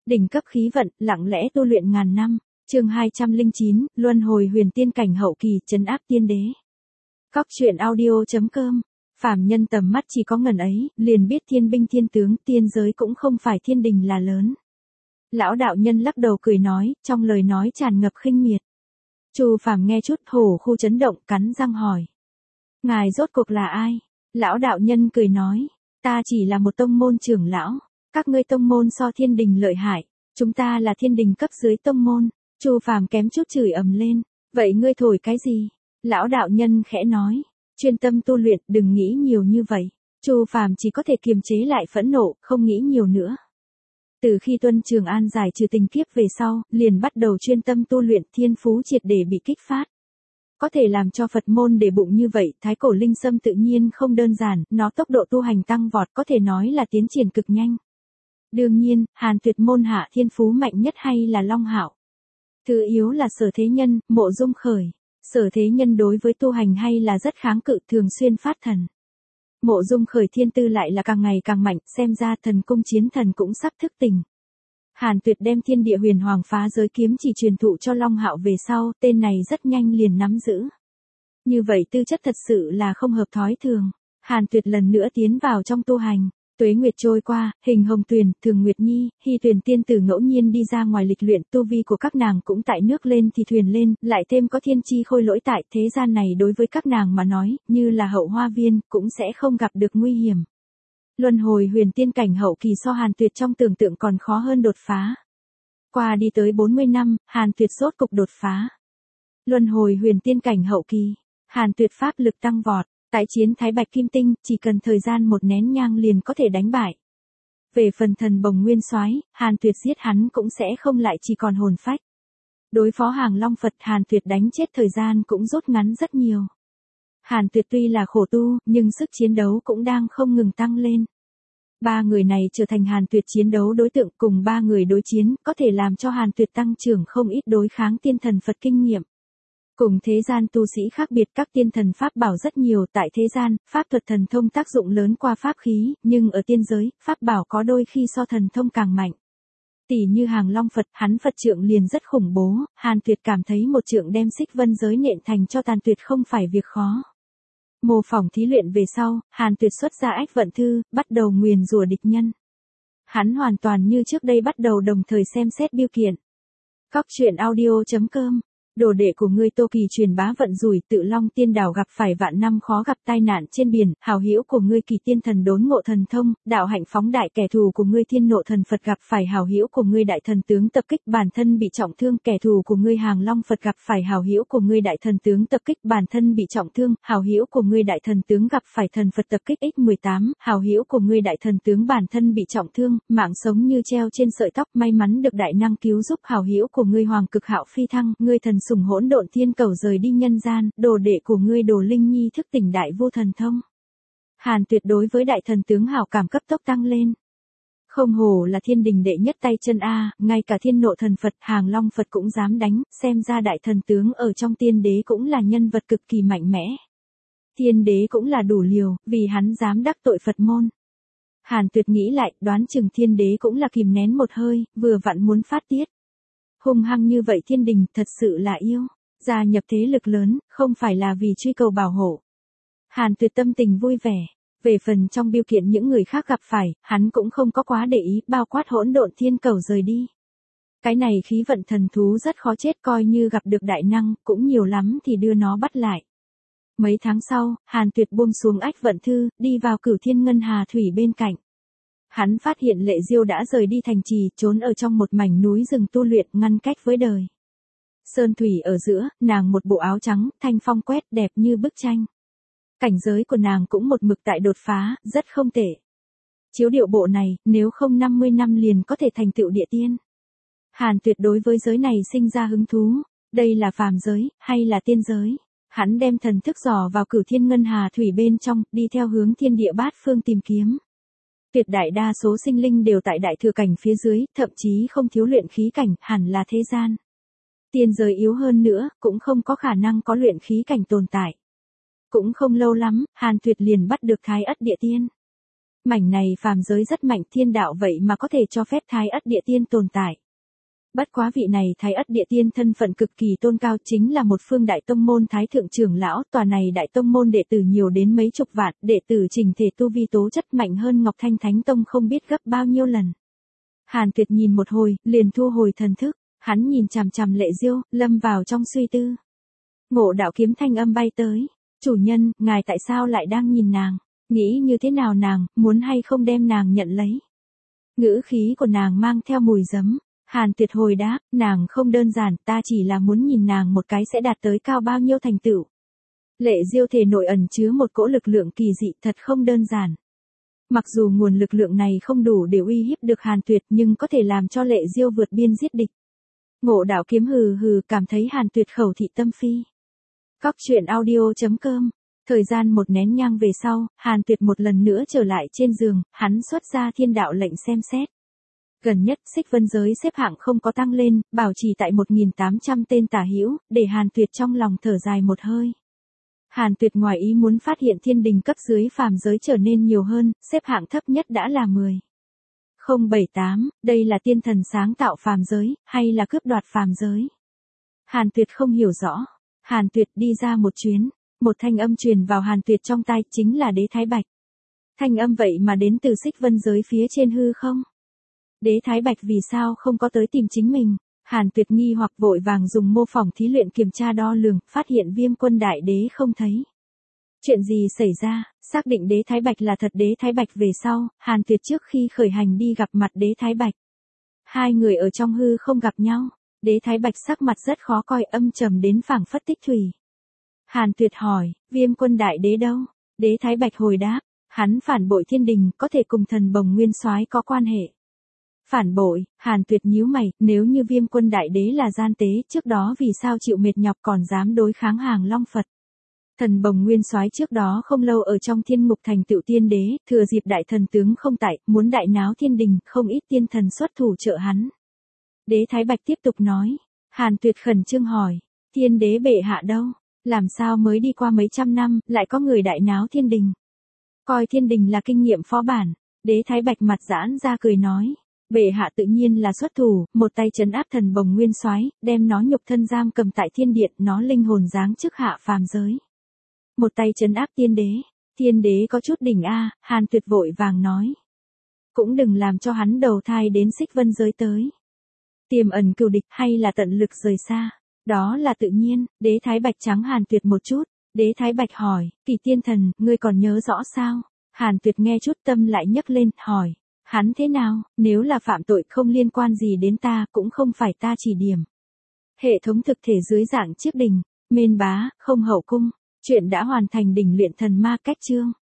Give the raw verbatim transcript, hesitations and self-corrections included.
Đỉnh cấp khí vận, lặng lẽ tu luyện ngàn năm. Chương hai trăm lẻ chín, luân hồi huyền tiên cảnh hậu kỳ, trấn áp tiên đế. Cóc truyện audio chấm com. Phàm nhân tầm mắt chỉ có ngần ấy, liền biết thiên binh thiên tướng, tiên giới cũng không phải thiên đình là lớn. Lão đạo nhân lắc đầu cười nói, trong lời nói tràn ngập khinh miệt. Chu Phàm nghe chút hổ khu chấn động, cắn răng hỏi: ngài rốt cuộc là ai? Lão đạo nhân cười nói: ta chỉ là một tông môn trưởng lão. Các ngươi tông môn so thiên đình lợi hại, chúng ta là thiên đình cấp dưới tông môn. Chu Phàm kém chút chửi ầm lên. Vậy ngươi thổi cái gì? Lão đạo nhân khẽ nói: chuyên tâm tu luyện, đừng nghĩ nhiều như vậy. Chu Phàm chỉ có thể kiềm chế lại phẫn nộ, không nghĩ nhiều nữa. Từ khi Tuân Trường An giải trừ tình kiếp về sau, liền bắt đầu chuyên tâm tu luyện, thiên phú triệt để bị kích phát. Có thể làm cho Phật môn để bụng như vậy, thái cổ linh sâm tự nhiên không đơn giản, nó tốc độ tu hành tăng vọt, có thể nói là tiến triển cực nhanh. Đương nhiên, Hàn Tuyệt môn hạ thiên phú mạnh nhất hay là Long Hạo. Thứ yếu là Sở Thế Nhân, Mộ Dung Khởi. Sở Thế Nhân đối với tu hành hay là rất kháng cự, thường xuyên phát thần. Mộ Dung Khởi thiên tư lại là càng ngày càng mạnh, xem ra thần cung chiến thần cũng sắp thức tỉnh. Hàn Tuyệt đem thiên địa huyền hoàng phá giới kiếm chỉ truyền thụ cho Long Hạo về sau, tên này rất nhanh liền nắm giữ. Như vậy tư chất thật sự là không hợp thói thường. Hàn Tuyệt lần nữa tiến vào trong tu hành. Tuế nguyệt trôi qua, Hình Hồng Tuyền, Thường Nguyệt Nhi, Hy Tuyền tiên tử ngẫu nhiên đi ra ngoài lịch luyện, tu vi của các nàng cũng tại nước lên thì thuyền lên, lại thêm có thiên chi khôi lỗi tại, thế gian này đối với các nàng mà nói, như là hậu hoa viên, cũng sẽ không gặp được nguy hiểm. Luân hồi huyền tiên cảnh hậu kỳ so Hàn Tuyệt trong tưởng tượng còn khó hơn đột phá. Qua đi tới bốn mươi năm, Hàn Tuyệt rốt cục đột phá. Luân hồi huyền tiên cảnh hậu kỳ, Hàn Tuyệt pháp lực tăng vọt. Tại chiến Thái Bạch Kim Tinh, chỉ cần thời gian một nén nhang liền có thể đánh bại. Về phần thần bồng nguyên soái, Hàn Tuyệt giết hắn cũng sẽ không lại chỉ còn hồn phách. Đối phó Hàng Long Phật, Hàn Tuyệt đánh chết thời gian cũng rút ngắn rất nhiều. Hàn Tuyệt tuy là khổ tu, nhưng sức chiến đấu cũng đang không ngừng tăng lên. Ba người này trở thành Hàn Tuyệt chiến đấu đối tượng, cùng ba người đối chiến, có thể làm cho Hàn Tuyệt tăng trưởng không ít đối kháng tiên thần Phật kinh nghiệm. Cùng thế gian tu sĩ khác biệt, các tiên thần pháp bảo rất nhiều, tại thế gian, pháp thuật thần thông tác dụng lớn qua pháp khí, nhưng ở tiên giới, pháp bảo có đôi khi so thần thông càng mạnh. Tỷ như Hàng Long Phật, hắn Phật trượng liền rất khủng bố, Hàn Tuyệt cảm thấy một trượng đem xích vân giới nện thành cho tàn tuyệt không phải việc khó. Mô phỏng thí luyện về sau, Hàn Tuyệt xuất ra ách vận thư, bắt đầu nguyền rủa địch nhân. Hắn hoàn toàn như trước đây bắt đầu đồng thời xem xét biêu kiện. Cóc truyện audio chấm com. Đồ đệ của ngươi Tô Kỳ truyền bá vận rủi, Tự Long Tiên Đảo gặp phải vạn năm khó gặp tai nạn trên biển, hảo hữu của ngươi Kỳ Tiên Thần đốn ngộ thần thông, đạo hạnh phóng đại, kẻ thù của ngươi Thiên Nộ Thần Phật gặp phải hảo hữu của ngươi Đại Thần Tướng tập kích, bản thân bị trọng thương, kẻ thù của ngươi Hàng Long Phật gặp phải hảo hữu của ngươi Đại Thần Tướng tập kích, bản thân bị trọng thương, hảo hữu của ngươi Đại Thần Tướng gặp phải thần Phật tập kích x mười tám, hảo hữu của ngươi Đại Thần Tướng bản thân bị trọng thương, mạng sống như treo trên sợi tóc, may mắn được đại năng cứu giúp, hảo hữu của ngươi Hoàng Cực Hạo phi thăng, ngươi thần sủng hỗn độn thiên cầu rời đi nhân gian, đồ đệ của ngươi Đồ Linh Nhi thức tỉnh đại vô thần thông. Hàn Tuyệt đối với Đại Thần Tướng hảo cảm cấp tốc tăng lên. Không hổ là thiên đình đệ nhất tay chân a, ngay cả Thiên Nộ Thần Phật, Hàng Long Phật cũng dám đánh, xem ra Đại Thần Tướng ở trong tiên đế cũng là nhân vật cực kỳ mạnh mẽ. Thiên đế cũng là đủ liều, vì hắn dám đắc tội Phật môn. Hàn Tuyệt nghĩ lại, đoán chừng thiên đế cũng là kìm nén một hơi, vừa vặn muốn phát tiết. Hung hăng như vậy thiên đình, thật sự là yêu. Gia nhập thế lực lớn, không phải là vì truy cầu bảo hộ. Hàn Tuyệt tâm tình vui vẻ. Về phần trong biêu kiện những người khác gặp phải, hắn cũng không có quá để ý, bao quát hỗn độn thiên cầu rời đi. Cái này khí vận thần thú rất khó chết, coi như gặp được đại năng, cũng nhiều lắm thì đưa nó bắt lại. Mấy tháng sau, Hàn Tuyệt buông xuống ách vận thư, đi vào Cửu Thiên Ngân Hà Thủy bên cạnh. Hắn phát hiện Lệ Diêu đã rời đi thành trì, trốn ở trong một mảnh núi rừng tu luyện, ngăn cách với đời. Sơn thủy ở giữa, nàng một bộ áo trắng, thanh phong quét, đẹp như bức tranh. Cảnh giới của nàng cũng một mực tại đột phá, rất không tệ. Chiếu điệu bộ này, nếu không năm mươi năm liền có thể thành tựu địa tiên. Hàn Tuyệt đối với giới này sinh ra hứng thú, đây là phàm giới, hay là tiên giới. Hắn đem thần thức dò vào Cửu Thiên Ngân Hà Thủy bên trong, đi theo hướng thiên địa bát phương tìm kiếm. Tuyệt đại đa số sinh linh đều tại đại thừa cảnh phía dưới, thậm chí không thiếu luyện khí cảnh, hẳn là thế gian. Tiên giới yếu hơn nữa, cũng không có khả năng có luyện khí cảnh tồn tại. Cũng không lâu lắm, Hàn Tuyệt liền bắt được Thái Ất Địa Tiên. Mảnh này phàm giới rất mạnh, thiên đạo vậy mà có thể cho phép Thái Ất Địa Tiên tồn tại. Bất quá vị này Thái Ất Địa Tiên thân phận cực kỳ tôn cao, chính là một phương đại tông môn thái thượng trưởng lão, tòa này đại tông môn đệ tử nhiều đến mấy chục vạn, đệ tử trình thể tu vi tố chất mạnh hơn Ngọc Thanh Thánh Tông không biết gấp bao nhiêu lần. Hàn Tuyệt nhìn một hồi, liền thu hồi thần thức, hắn nhìn chằm chằm Lệ Diêu, lâm vào trong suy tư. Ngộ đạo kiếm thanh âm bay tới, chủ nhân, ngài tại sao lại đang nhìn nàng, nghĩ như thế nào nàng, muốn hay không đem nàng nhận lấy. Ngữ khí của nàng mang theo mùi giấm. Hàn Tuyệt hồi đáp, nàng không đơn giản, ta chỉ là muốn nhìn nàng một cái sẽ đạt tới cao bao nhiêu thành tựu. Lệ Diêu thể nội ẩn chứa một cỗ lực lượng kỳ dị, thật không đơn giản. Mặc dù nguồn lực lượng này không đủ để uy hiếp được Hàn Tuyệt, nhưng có thể làm cho Lệ Diêu vượt biên giết địch. Ngộ đạo kiếm hừ hừ, cảm thấy Hàn Tuyệt khẩu thị tâm phi. Cóc truyện audio chấm com. Thời gian một nén nhang về sau, Hàn Tuyệt một lần nữa trở lại trên giường, hắn xuất ra thiên đạo lệnh xem xét. Gần nhất, Xích Vân giới xếp hạng không có tăng lên, bảo trì tại một nghìn tám trăm tên tả hữu, để Hàn Tuyệt trong lòng thở dài một hơi. Hàn Tuyệt ngoài ý muốn phát hiện thiên đình cấp dưới phàm giới trở nên nhiều hơn, xếp hạng thấp nhất đã là mười. không bảy tám, đây là tiên thần sáng tạo phàm giới, hay là cướp đoạt phàm giới? Hàn Tuyệt không hiểu rõ. Hàn Tuyệt đi ra một chuyến, một thanh âm truyền vào Hàn Tuyệt trong tai, chính là Đế Thái Bạch. Thanh âm vậy mà đến từ Xích Vân giới phía trên hư không? Đế Thái Bạch vì sao không có tới tìm chính mình? Hàn Tuyệt nghi hoặc vội vàng dùng mô phỏng thí luyện kiểm tra đo lường, phát hiện Viêm Quân Đại Đế không thấy. Chuyện gì xảy ra? Xác định Đế Thái Bạch là thật Đế Thái Bạch về sau, Hàn Tuyệt trước khi khởi hành đi gặp mặt Đế Thái Bạch. Hai người ở trong hư không gặp nhau, Đế Thái Bạch sắc mặt rất khó coi, âm trầm đến phảng phất tích thủy. Hàn Tuyệt hỏi, Viêm Quân Đại Đế đâu? Đế Thái Bạch hồi đáp, hắn phản bội thiên đình, có thể cùng thần Bồng Nguyên Soái có quan hệ. Phản bội? Hàn Tuyệt nhíu mày, nếu như Viêm Quân Đại Đế là gian tế, trước đó vì sao chịu mệt nhọc còn dám đối kháng Hàng Long Phật? Thần Bồng Nguyên Soái trước đó không lâu ở trong thiên ngục thành tựu tiên đế, thừa dịp đại thần tướng không tại, muốn đại náo thiên đình, không ít tiên thần xuất thủ trợ hắn. Đế Thái Bạch tiếp tục nói. Hàn Tuyệt khẩn trương hỏi, thiên đế bệ hạ đâu? Làm sao mới đi qua mấy trăm năm, lại có người đại náo thiên đình? Coi thiên đình là kinh nghiệm phó bản. Đế Thái Bạch mặt giãn ra cười nói. Bệ hạ tự nhiên là xuất thủ, một tay trấn áp thần Bồng Nguyên Soái, đem nó nhục thân giam cầm tại thiên điện, nó linh hồn giáng chức hạ phàm giới. Một tay trấn áp tiên đế, thiên đế có chút đỉnh a, Hàn Tuyệt vội vàng nói. Cũng đừng làm cho hắn đầu thai đến Xích Vân giới tới. Tiềm ẩn cừu địch hay là tận lực rời xa, đó là tự nhiên. Đế Thái Bạch trắng Hàn Tuyệt một chút, Đế Thái Bạch hỏi, Kỳ tiên thần, ngươi còn nhớ rõ sao? Hàn Tuyệt nghe chút tâm lại nhấc lên, hỏi. Hắn thế nào, nếu là phạm tội không liên quan gì đến ta, cũng không phải ta chỉ điểm. Hệ thống thực thể dưới dạng chiếc đình, mên bá, không hậu cung. Chuyện đã hoàn thành, đỉnh luyện thần ma cách chương.